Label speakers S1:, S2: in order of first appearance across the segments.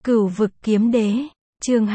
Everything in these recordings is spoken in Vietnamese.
S1: Cửu vực kiếm đế, chương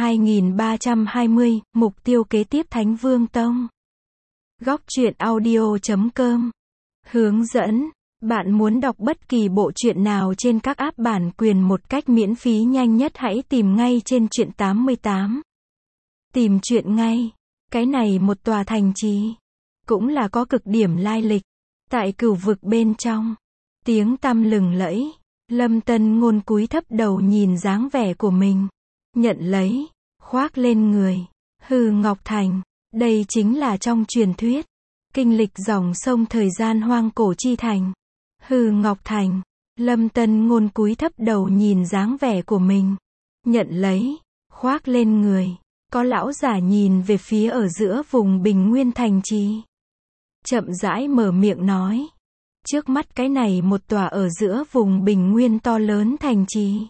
S1: 2320, mục tiêu kế tiếp Thánh Vương Tông. Góc truyện audio.com. Hướng dẫn, bạn muốn đọc bất kỳ bộ truyện nào trên các app bản quyền một cách miễn phí nhanh nhất hãy tìm ngay trên truyện 88. Tìm truyện ngay. Cái này một tòa thành trì, cũng là có cực điểm lai lịch. Tại cửu vực bên trong, tiếng tăm lừng lẫy. Lâm Tân Ngôn cúi thấp đầu nhìn dáng vẻ của mình, nhận lấy, khoác lên người. Hư Ngọc Thành, đây chính là trong truyền thuyết, kinh lịch dòng sông thời gian hoang cổ chi thành. Hư Ngọc Thành, Lâm Tân Ngôn cúi thấp đầu nhìn dáng vẻ của mình, nhận lấy, khoác lên người. Có lão giả nhìn về phía ở giữa vùng Bình Nguyên thành trì, chậm rãi mở miệng nói. Trước mắt cái này một tòa ở giữa vùng Bình Nguyên to lớn thành trì,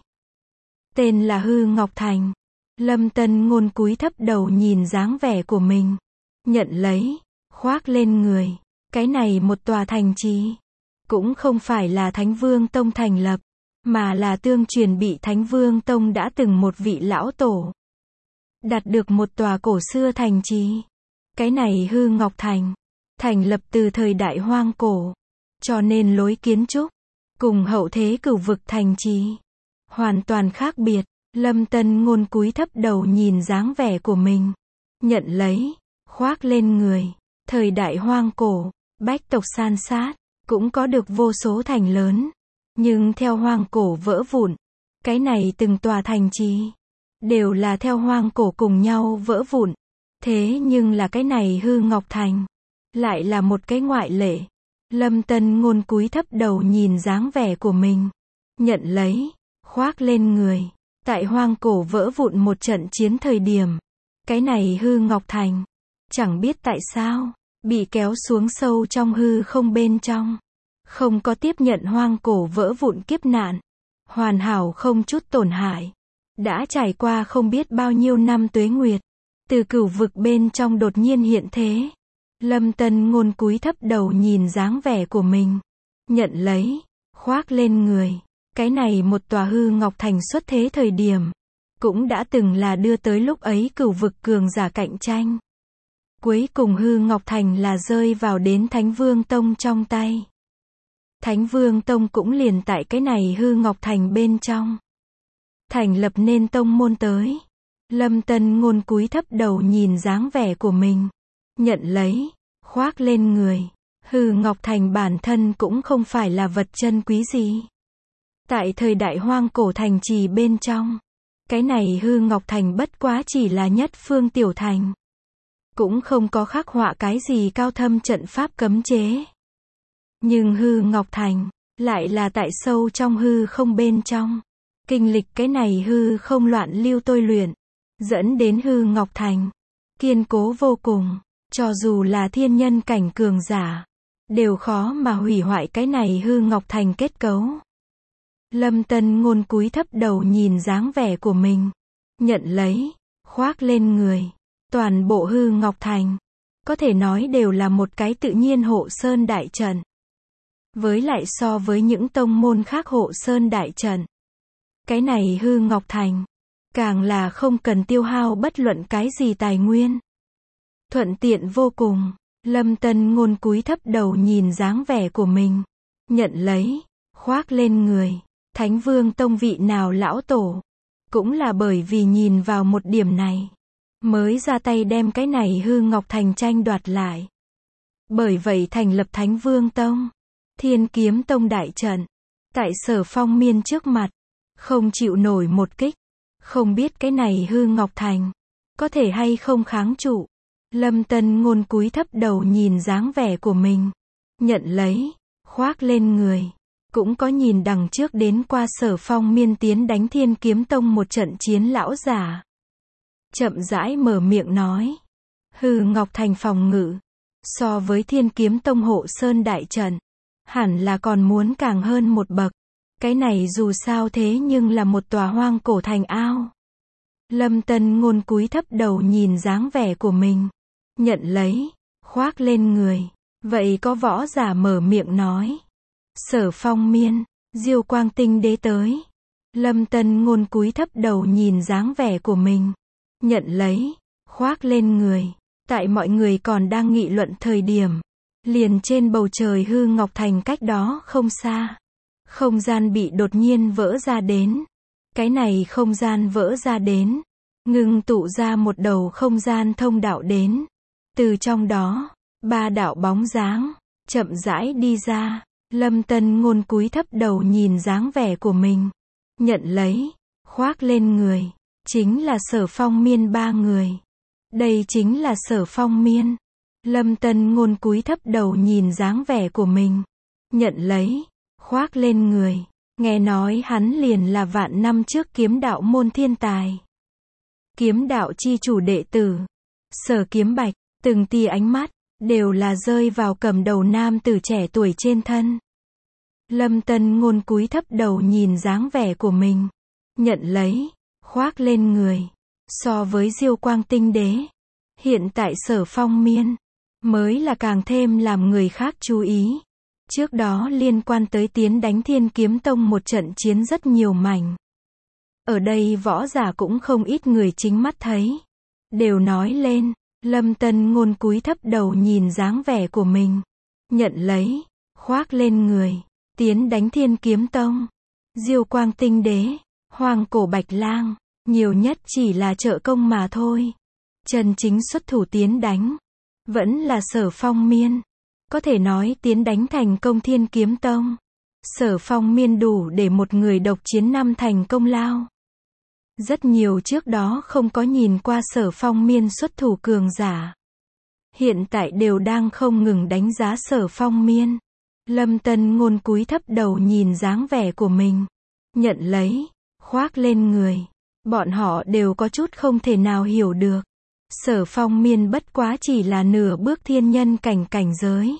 S1: tên là Hư Ngọc Thành. Lâm Tân Ngôn cúi thấp đầu nhìn dáng vẻ của mình, nhận lấy, khoác lên người. Cái này một tòa thành trì, cũng không phải là Thánh Vương Tông thành lập, mà là tương truyền bị Thánh Vương Tông đã từng một vị lão tổ đạt được một tòa cổ xưa thành trì. Cái này Hư Ngọc Thành, thành lập từ thời đại hoang cổ, cho nên lối kiến trúc cùng hậu thế cửu vực thành trì hoàn toàn khác biệt. Lâm Tân Ngôn cúi thấp đầu nhìn dáng vẻ của mình, nhận lấy, khoác lên người. Thời đại hoang cổ, bách tộc san sát, cũng có được vô số thành lớn, nhưng theo hoang cổ vỡ vụn. Cái này từng tòa thành trì đều là theo hoang cổ cùng nhau vỡ vụn. Thế nhưng là cái này Hư Ngọc Thành lại là một cái ngoại lệ. Lâm Tân Ngôn cúi thấp đầu nhìn dáng vẻ của mình, nhận lấy, khoác lên người. Tại hoang cổ vỡ vụn một trận chiến thời điểm, cái này Hư Ngọc Thành, chẳng biết tại sao, bị kéo xuống sâu trong hư không bên trong. Không có tiếp nhận hoang cổ vỡ vụn kiếp nạn, hoàn hảo không chút tổn hại. Đã trải qua không biết bao nhiêu năm tuế nguyệt, từ cửu vực bên trong đột nhiên hiện thế. Lâm Tân Ngôn cúi thấp đầu nhìn dáng vẻ của mình, nhận lấy, khoác lên người. Cái này một tòa Hư Ngọc Thành xuất thế thời điểm, cũng đã từng là đưa tới lúc ấy cửu vực cường giả cạnh tranh. Cuối cùng Hư Ngọc Thành là rơi vào đến Thánh Vương Tông trong tay. Thánh Vương Tông cũng liền tại cái này Hư Ngọc Thành bên trong thành lập nên tông môn tới. Lâm Tân Ngôn cúi thấp đầu nhìn dáng vẻ của mình, nhận lấy, khoác lên người. Hư Ngọc Thành bản thân cũng không phải là vật chân quý gì. Tại thời đại hoang cổ thành trì bên trong, cái này Hư Ngọc Thành bất quá chỉ là nhất phương tiểu thành, cũng không có khắc họa cái gì cao thâm trận pháp cấm chế. Nhưng Hư Ngọc Thành lại là tại sâu trong hư không bên trong, kinh lịch cái này hư không loạn lưu tôi luyện, dẫn đến Hư Ngọc Thành kiên cố vô cùng, cho dù là thiên nhân cảnh cường giả đều khó mà hủy hoại cái này Hư Ngọc Thành kết cấu. Lâm Tân Ngôn cúi thấp đầu nhìn dáng vẻ của mình, nhận lấy, khoác lên người. Toàn bộ Hư Ngọc Thành, có thể nói đều là một cái tự nhiên hộ sơn đại trận. Với lại so với những tông môn khác hộ sơn đại trận, cái này Hư Ngọc Thành, càng là không cần tiêu hao bất luận cái gì tài nguyên. Thuận tiện vô cùng. Lâm Tân Ngôn cúi thấp đầu nhìn dáng vẻ của mình, nhận lấy, khoác lên người. Thánh Vương Tông vị nào lão tổ, cũng là bởi vì nhìn vào một điểm này, mới ra tay đem cái này Hư Ngọc Thành tranh đoạt lại. Bởi vậy thành lập Thánh Vương Tông. Thiên Kiếm Tông đại trận, tại Sở Phong Miên trước mặt, không chịu nổi một kích. Không biết cái này Hư Ngọc Thành có thể hay không kháng trụ. Lâm Tân Ngôn cúi thấp đầu nhìn dáng vẻ của mình, nhận lấy, khoác lên người. Cũng có nhìn đằng trước đến qua Sở Phong Miên tiến đánh Thiên Kiếm Tông một trận chiến lão giả, chậm rãi mở miệng nói. Hư Ngọc Thành phòng ngự, so với Thiên Kiếm Tông hộ sơn đại trận, hẳn là còn muốn càng hơn một bậc. Cái này dù sao thế nhưng là một tòa hoang cổ thành ao. Lâm Tân Ngôn cúi thấp đầu nhìn dáng vẻ của mình, nhận lấy, khoác lên người. Vậy có võ giả mở miệng nói. Sở Phong Miên, Diêu Quang Tinh Đế tới. Lâm Tân Ngôn cúi thấp đầu nhìn dáng vẻ của mình. Nhận lấy, khoác lên người. Tại mọi người còn đang nghị luận thời điểm, liền trên bầu trời Hư Ngọc Thành cách đó không xa, không gian bị đột nhiên vỡ ra đến. Cái này không gian vỡ ra đến, ngưng tụ ra một đầu không gian thông đạo đến. Từ trong đó, 3 đạo bóng dáng chậm rãi đi ra. Lâm Tân Ngôn cúi thấp đầu nhìn dáng vẻ của mình. Nhận lấy, khoác lên người. Chính là Sở Phong Miên 3 người. Đây chính là Sở Phong Miên. Lâm Tân Ngôn cúi thấp đầu nhìn dáng vẻ của mình. Nhận lấy, khoác lên người. Nghe nói hắn liền là vạn năm trước kiếm đạo môn thiên tài. Kiếm đạo chi chủ đệ tử. Sở Kiếm Bạch, từng tia ánh mắt, đều là rơi vào cầm đầu nam tử trẻ tuổi trên thân. Lâm Tân Ngôn cúi thấp đầu nhìn dáng vẻ của mình. Nhận lấy, khoác lên người. So với Diêu Quang Tinh Đế, hiện tại Sở Phong Miên mới là càng thêm làm người khác chú ý. Trước đó liên quan tới tiến đánh Thiên Kiếm Tông một trận chiến rất nhiều mảnh. Ở đây võ giả cũng không ít người chính mắt thấy. Đều nói lên, Lâm Tân Ngôn cúi thấp đầu nhìn dáng vẻ của mình. Nhận lấy, khoác lên người. Tiến đánh Thiên Kiếm Tông, Diêu Quang Tinh Đế, Hoàng Cổ Bạch Lang, nhiều nhất chỉ là trợ công mà thôi. Chân chính xuất thủ tiến đánh, vẫn là Sở Phong Miên. Có thể nói tiến đánh thành công Thiên Kiếm Tông, Sở Phong Miên đủ để một người độc chiến 5 thành công lao. Rất nhiều trước đó không có nhìn qua Sở Phong Miên xuất thủ cường giả, hiện tại đều đang không ngừng đánh giá Sở Phong Miên. Lâm Tân Ngôn cúi thấp đầu nhìn dáng vẻ của mình. Nhận lấy, khoác lên người. Bọn họ đều có chút không thể nào hiểu được. Sở Phong Miên bất quá chỉ là nửa bước thiên nhân cảnh giới.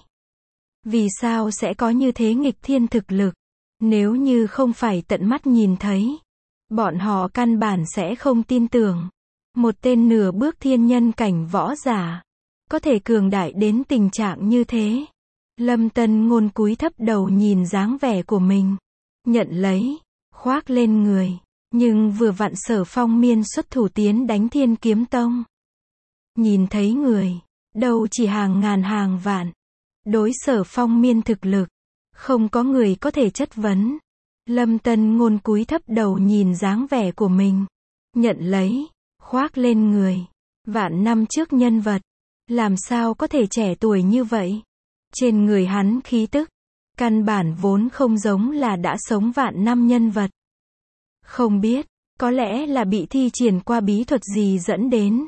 S1: Vì sao sẽ có như thế nghịch thiên thực lực? Nếu như không phải tận mắt nhìn thấy, bọn họ căn bản sẽ không tin tưởng. Một tên nửa bước thiên nhân cảnh võ giả, có thể cường đại đến tình trạng như thế. Lâm Tân Ngôn cúi thấp đầu nhìn dáng vẻ của mình. Nhận lấy, khoác lên người. Nhưng vừa vặn Sở Phong Miên xuất thủ tiến đánh Thiên Kiếm Tông. Nhìn thấy người, đâu chỉ hàng ngàn hàng vạn. Đối Sở Phong Miên thực lực, không có người có thể chất vấn. Lâm Tân Ngôn cúi thấp đầu nhìn dáng vẻ của mình. Nhận lấy, khoác lên người. Vạn năm trước nhân vật, làm sao có thể trẻ tuổi như vậy? Trên người hắn khí tức, căn bản vốn không giống là đã sống vạn năm nhân vật. Không biết, có lẽ là bị thi triển qua bí thuật gì dẫn đến.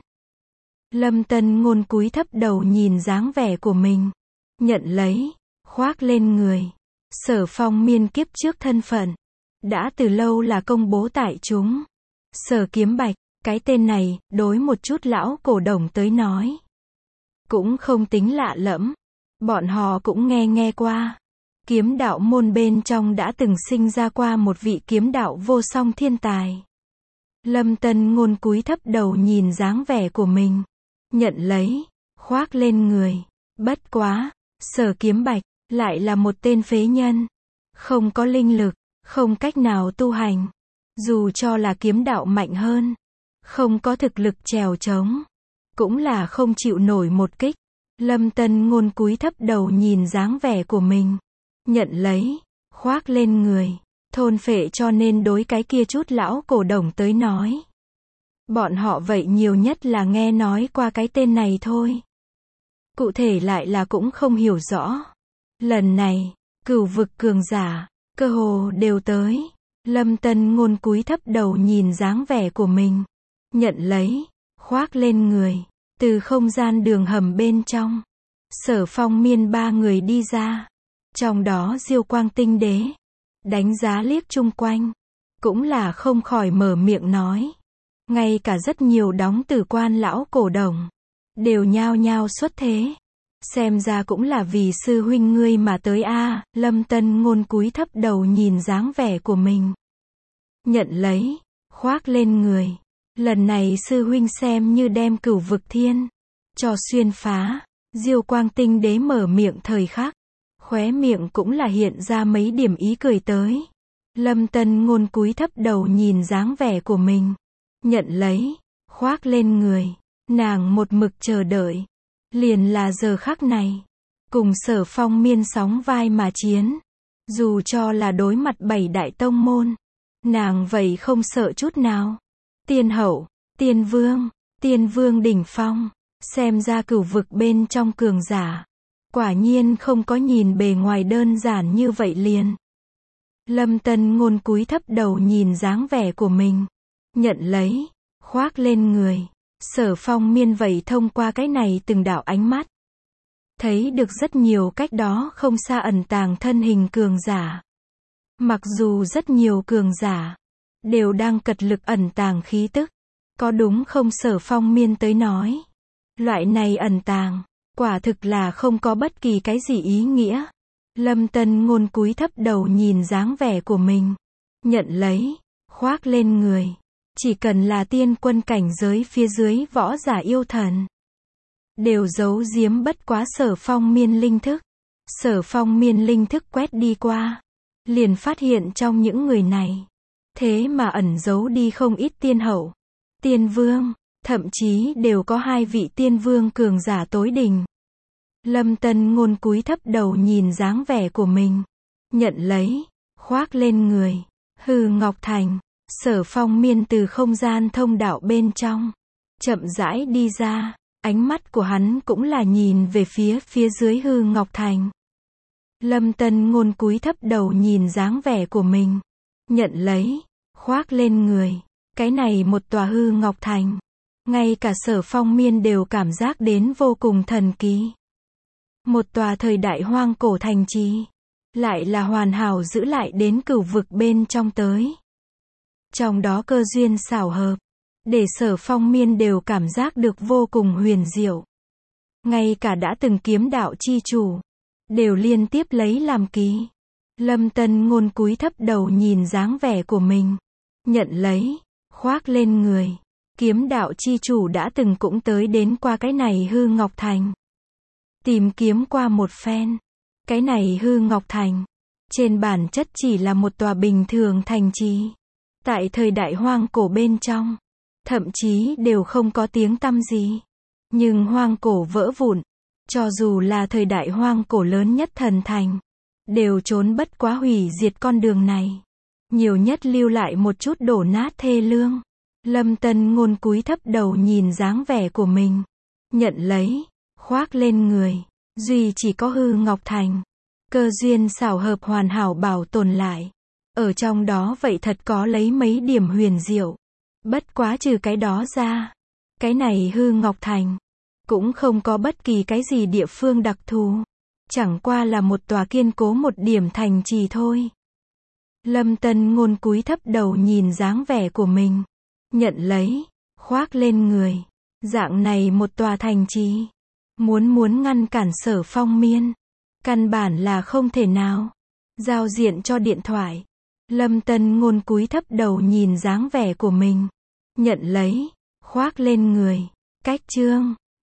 S1: Lâm Tân Ngôn cúi thấp đầu nhìn dáng vẻ của mình. Nhận lấy, khoác lên người. Sở Phong Miên kiếp trước thân phận, đã từ lâu là công bố tại chúng. Sở Kiếm Bạch, cái tên này, đối một chút lão cổ đồng tới nói, cũng không tính lạ lẫm. Bọn họ cũng nghe qua. Kiếm đạo môn bên trong đã từng sinh ra qua một vị kiếm đạo vô song thiên tài. Lâm Tân Ngôn cúi thấp đầu nhìn dáng vẻ của mình. Nhận lấy, khoác lên người. Bất quá, Sở Kiếm Bạch, lại là một tên phế nhân. Không có linh lực, không cách nào tu hành. Dù cho là kiếm đạo mạnh hơn, không có thực lực trèo trống, cũng là không chịu nổi một kích. Lâm Tân Ngôn cúi thấp đầu nhìn dáng vẻ của mình. Nhận lấy, khoác lên người. Thôn phệ cho nên đối cái kia chút lão cổ đồng tới nói. Bọn họ vậy nhiều nhất là nghe nói qua cái tên này thôi. Cụ thể lại là cũng không hiểu rõ. Lần này, cửu vực cường giả, cơ hồ đều tới. Lâm Tân Ngôn cúi thấp đầu nhìn dáng vẻ của mình. Nhận lấy, khoác lên người. Từ không gian đường hầm bên trong, Sở Phong Miên 3 người đi ra. Trong đó Diêu Quang Tinh Đế, đánh giá liếc chung quanh, cũng là không khỏi mở miệng nói. Ngay cả rất nhiều đóng tử quan lão cổ đồng, đều nhao nhao xuất thế. Xem ra cũng là vì sư huynh ngươi mà tới a. Lâm Tân Ngôn cúi thấp đầu nhìn dáng vẻ của mình. Nhận lấy, khoác lên người. Lần này sư huynh xem như đem cửu vực thiên cho xuyên phá. Diêu Quang Tinh Đế mở miệng thời khắc, khóe miệng cũng là hiện ra mấy điểm ý cười tới. Lâm Tân Ngôn cúi thấp đầu nhìn dáng vẻ của mình. Nhận lấy, khoác lên người. Nàng một mực chờ đợi. Liền là giờ khắc này. Cùng Sở Phong Miên sóng vai mà chiến. Dù cho là đối mặt 7 đại tông môn. Nàng vậy không sợ chút nào. Tiên hậu, tiên vương đỉnh phong. Xem ra cửu vực bên trong cường giả. Quả nhiên không có nhìn bề ngoài đơn giản như vậy liền. Lâm Tân Ngôn cúi thấp đầu nhìn dáng vẻ của mình. Nhận lấy, khoác lên người. Sở Phong Miên vậy thông qua cái này từng đạo ánh mắt. Thấy được rất nhiều cách đó không xa ẩn tàng thân hình cường giả. Mặc dù rất nhiều cường giả đều đang cật lực ẩn tàng khí tức. Có đúng không Sở Phong Miên tới nói. Loại này ẩn tàng, quả thực là không có bất kỳ cái gì ý nghĩa. Lâm Tân Ngôn cúi thấp đầu nhìn dáng vẻ của mình. Nhận lấy, khoác lên người. Chỉ cần là tiên quân cảnh giới phía dưới võ giả yêu thần. Đều giấu giếm bất quá Sở Phong Miên linh thức. Sở Phong Miên linh thức quét đi qua. Liền phát hiện trong những người này. Thế mà ẩn giấu đi không ít tiên hậu. Tiên vương, thậm chí đều có 2 vị tiên vương cường giả tối đỉnh. Lâm Tân Ngôn cúi thấp đầu nhìn dáng vẻ của mình. Nhận lấy, khoác lên người. Hư Ngọc Thành. Sở Phong Miên từ không gian thông đạo bên trong. Chậm rãi đi ra. Ánh mắt của hắn cũng là nhìn về phía dưới Hư Ngọc Thành. Lâm Tân Ngôn cúi thấp đầu nhìn dáng vẻ của mình. Nhận lấy, khoác lên người. Cái này một tòa Hư Ngọc Thành. Ngay cả Sở Phong Miên đều cảm giác đến vô cùng thần kỳ. Một tòa thời đại hoang cổ thành trì. Lại là hoàn hảo giữ lại đến cửu vực bên trong tới. Trong đó cơ duyên xảo hợp. Để Sở Phong Miên đều cảm giác được vô cùng huyền diệu. Ngay cả đã từng kiếm đạo chi chủ. Đều liên tiếp lấy làm kỳ. Lâm Tân Ngôn cúi thấp đầu nhìn dáng vẻ của mình. Nhận lấy, khoác lên người. Kiếm đạo chi chủ đã từng cũng tới đến qua cái này Hư Ngọc Thành. Tìm kiếm qua một phen. Cái này Hư Ngọc Thành. Trên bản chất chỉ là một tòa bình thường thành trì. Tại thời đại hoang cổ bên trong. Thậm chí đều không có tiếng tăm gì. Nhưng hoang cổ vỡ vụn. Cho dù là thời đại hoang cổ lớn nhất thần thành. Đều trốn bất quá hủy diệt con đường này. Nhiều nhất lưu lại một chút đổ nát thê lương. Lâm Tân Ngôn cúi thấp đầu nhìn dáng vẻ của mình. Nhận lấy, khoác lên người. Duy chỉ có Hư Ngọc Thành. Cơ duyên xảo hợp hoàn hảo bảo tồn lại. Ở trong đó vậy thật có lấy mấy điểm huyền diệu. Bất quá trừ cái đó ra. Cái này Hư Ngọc Thành. Cũng không có bất kỳ cái gì địa phương đặc thù. Chẳng qua là một tòa kiên cố một điểm thành trì thôi. Lâm Tân Ngôn cúi thấp đầu nhìn dáng vẻ của mình. Nhận lấy, khoác lên người. Dạng này một tòa thành trì. Muốn ngăn cản Sở Phong Miên. Căn bản là không thể nào. Giao diện cho điện thoại. Lâm Tân Ngôn cúi thấp đầu nhìn dáng vẻ của mình. Nhận lấy, khoác lên người. Cách chương